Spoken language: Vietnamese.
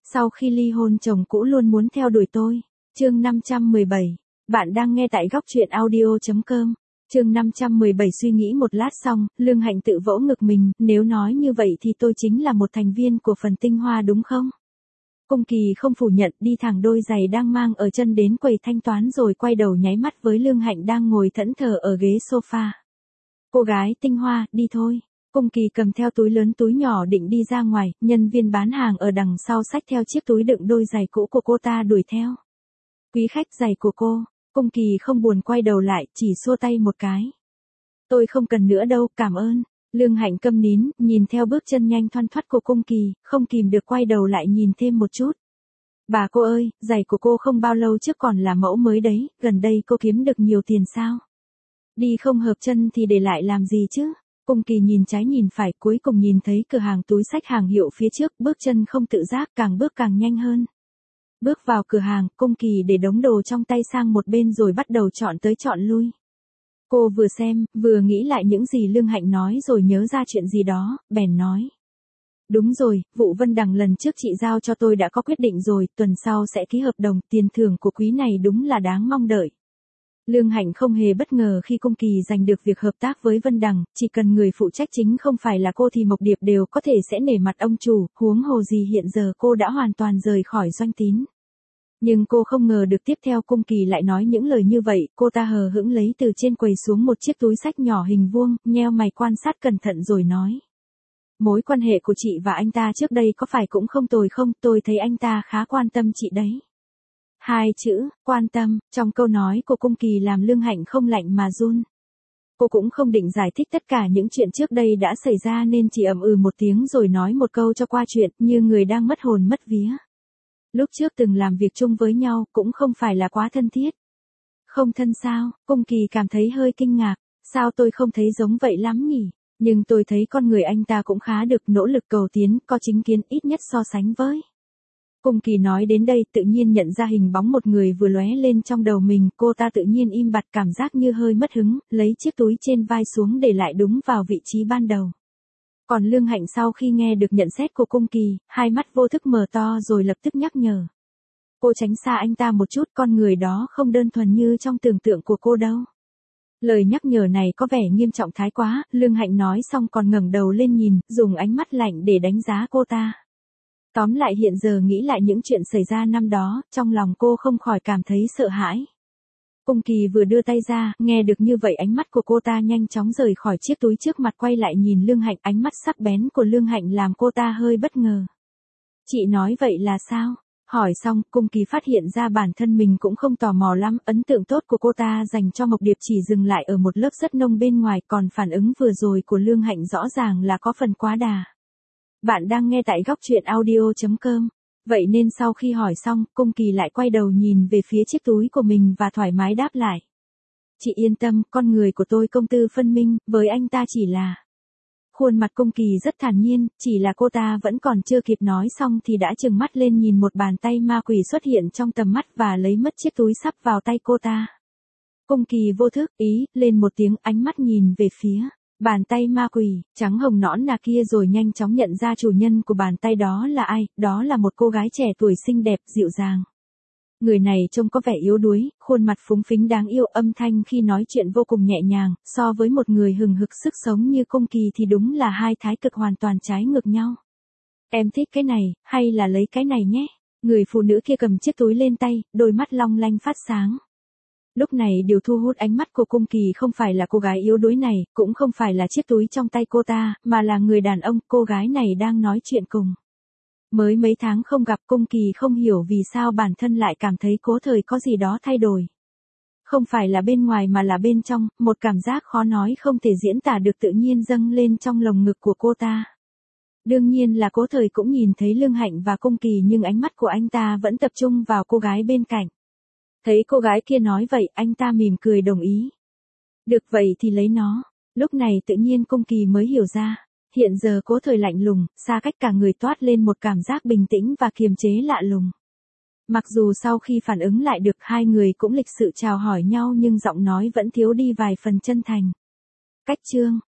Sau khi ly hôn chồng cũ luôn muốn theo đuổi tôi. Chương 517. Bạn đang nghe tại góc truyện audio.com. Chương 517 suy nghĩ một lát xong, Lương Hạnh tự vỗ ngực mình, nếu nói như vậy thì tôi chính là một thành viên của phần tinh hoa đúng không? Cung Kỳ không phủ nhận, đi thẳng đôi giày đang mang ở chân đến quầy thanh toán rồi quay đầu nháy mắt với Lương Hạnh đang ngồi thẫn thờ ở ghế sofa. Cô gái tinh hoa, đi thôi. Cung Kỳ cầm theo túi lớn túi nhỏ định đi ra ngoài, nhân viên bán hàng ở đằng sau xách theo chiếc túi đựng đôi giày cũ của cô ta đuổi theo. Quý khách, giày của cô. Cung Kỳ không buồn quay đầu lại, chỉ xua tay một cái. Tôi không cần nữa đâu, cảm ơn. Lương Hạnh câm nín, nhìn theo bước chân nhanh thoăn thoắt của Cung Kỳ, không kìm được quay đầu lại nhìn thêm một chút. Bà cô ơi, giày của cô không bao lâu trước còn là mẫu mới đấy, gần đây cô kiếm được nhiều tiền sao? Đi không hợp chân thì để lại làm gì chứ? Cung Kỳ nhìn trái nhìn phải, cuối cùng nhìn thấy cửa hàng túi xách hàng hiệu phía trước, bước chân không tự giác, càng bước càng nhanh hơn. Bước vào cửa hàng, Cung Kỳ để đống đồ trong tay sang một bên rồi bắt đầu chọn tới chọn lui. Cô vừa xem, vừa nghĩ lại những gì Lương Hạnh nói rồi nhớ ra chuyện gì đó, bèn nói. Đúng rồi, vụ Vân Đằng lần trước chị giao cho tôi đã có quyết định rồi, tuần sau sẽ ký hợp đồng, tiền thưởng của quý này đúng là đáng mong đợi. Lương Hạnh không hề bất ngờ khi Cung Kỳ giành được việc hợp tác với Vân Đằng, chỉ cần người phụ trách chính không phải là cô thì Mộc Điệp đều có thể sẽ nể mặt ông chủ, huống hồ gì hiện giờ cô đã hoàn toàn rời khỏi Doanh Tín. Nhưng cô không ngờ được tiếp theo Cung Kỳ lại nói những lời như vậy, cô ta hờ hững lấy từ trên quầy xuống một chiếc túi xách nhỏ hình vuông, nheo mày quan sát cẩn thận rồi nói. Mối quan hệ của chị và anh ta trước đây có phải cũng không tồi không, tôi thấy anh ta khá quan tâm chị đấy. Hai chữ, quan tâm, trong câu nói của Cung Kỳ làm Lương Hạnh không lạnh mà run. Cô cũng không định giải thích tất cả những chuyện trước đây đã xảy ra nên chỉ ậm ừ một tiếng rồi nói một câu cho qua chuyện, như người đang mất hồn mất vía. Lúc trước từng làm việc chung với nhau cũng không phải là quá thân thiết. Không thân sao? Cung Kỳ cảm thấy hơi kinh ngạc. Sao tôi không thấy giống vậy lắm nhỉ? Nhưng tôi thấy con người anh ta cũng khá được, nỗ lực cầu tiến, có chính kiến ít nhất so sánh với. Cung Kỳ nói đến đây tự nhiên nhận ra hình bóng một người vừa lóe lên trong đầu mình, cô ta tự nhiên im bặt cảm giác như hơi mất hứng, lấy chiếc túi trên vai xuống để lại đúng vào vị trí ban đầu. Còn Lương Hạnh sau khi nghe được nhận xét của Cung Kỳ, hai mắt vô thức mở to rồi lập tức nhắc nhở. Cô tránh xa anh ta một chút, con người đó không đơn thuần như trong tưởng tượng của cô đâu. Lời nhắc nhở này có vẻ nghiêm trọng thái quá, Lương Hạnh nói xong còn ngẩng đầu lên nhìn, dùng ánh mắt lạnh để đánh giá cô ta. Tóm lại hiện giờ nghĩ lại những chuyện xảy ra năm đó, trong lòng cô không khỏi cảm thấy sợ hãi. Cung Kỳ vừa đưa tay ra, nghe được như vậy ánh mắt của cô ta nhanh chóng rời khỏi chiếc túi trước mặt quay lại nhìn Lương Hạnh, ánh mắt sắc bén của Lương Hạnh làm cô ta hơi bất ngờ. Chị nói vậy là sao? Hỏi xong, Cung Kỳ phát hiện ra bản thân mình cũng không tò mò lắm, ấn tượng tốt của cô ta dành cho Mộc Điệp chỉ dừng lại ở một lớp rất nông bên ngoài, còn phản ứng vừa rồi của Lương Hạnh rõ ràng là có phần quá đà. Bạn đang nghe tại góc truyện audio.com. Vậy nên sau khi hỏi xong, Cung Kỳ lại quay đầu nhìn về phía chiếc túi của mình và thoải mái đáp lại. Chị yên tâm, con người của tôi công tư phân minh, với anh ta chỉ là... Khuôn mặt Cung Kỳ rất thản nhiên, chỉ là cô ta vẫn còn chưa kịp nói xong thì đã trừng mắt lên nhìn một bàn tay ma quỷ xuất hiện trong tầm mắt và lấy mất chiếc túi sắp vào tay cô ta. Cung Kỳ vô thức, lên một tiếng, ánh mắt nhìn về phía bàn tay ma quỷ, trắng hồng nõn nà kia rồi nhanh chóng nhận ra chủ nhân của bàn tay đó là ai, đó là một cô gái trẻ tuổi xinh đẹp, dịu dàng. Người này trông có vẻ yếu đuối, khuôn mặt phúng phính đáng yêu, âm thanh khi nói chuyện vô cùng nhẹ nhàng, so với một người hừng hực sức sống như Cung Kỳ thì đúng là hai thái cực hoàn toàn trái ngược nhau. Em thích cái này, hay là lấy cái này nhé? Người phụ nữ kia cầm chiếc túi lên tay, đôi mắt long lanh phát sáng. Lúc này điều thu hút ánh mắt của Cung Kỳ không phải là cô gái yếu đuối này, cũng không phải là chiếc túi trong tay cô ta, mà là người đàn ông cô gái này đang nói chuyện cùng. Mới mấy tháng không gặp, Cung Kỳ không hiểu vì sao bản thân lại cảm thấy cố thời có gì đó thay đổi. Không phải là bên ngoài mà là bên trong, một cảm giác khó nói không thể diễn tả được tự nhiên dâng lên trong lồng ngực của cô ta. Đương nhiên là cố thời cũng nhìn thấy Lương Hạnh và Cung Kỳ nhưng ánh mắt của anh ta vẫn tập trung vào cô gái bên cạnh. Thấy cô gái kia nói vậy, anh ta mỉm cười đồng ý. Được vậy thì lấy nó. Lúc này tự nhiên Cung Kỳ mới hiểu ra. Hiện giờ cố thời lạnh lùng, xa cách cả người toát lên một cảm giác bình tĩnh và kiềm chế lạ lùng. Mặc dù sau khi phản ứng lại được hai người cũng lịch sự chào hỏi nhau nhưng giọng nói vẫn thiếu đi vài phần chân thành. Cách chương,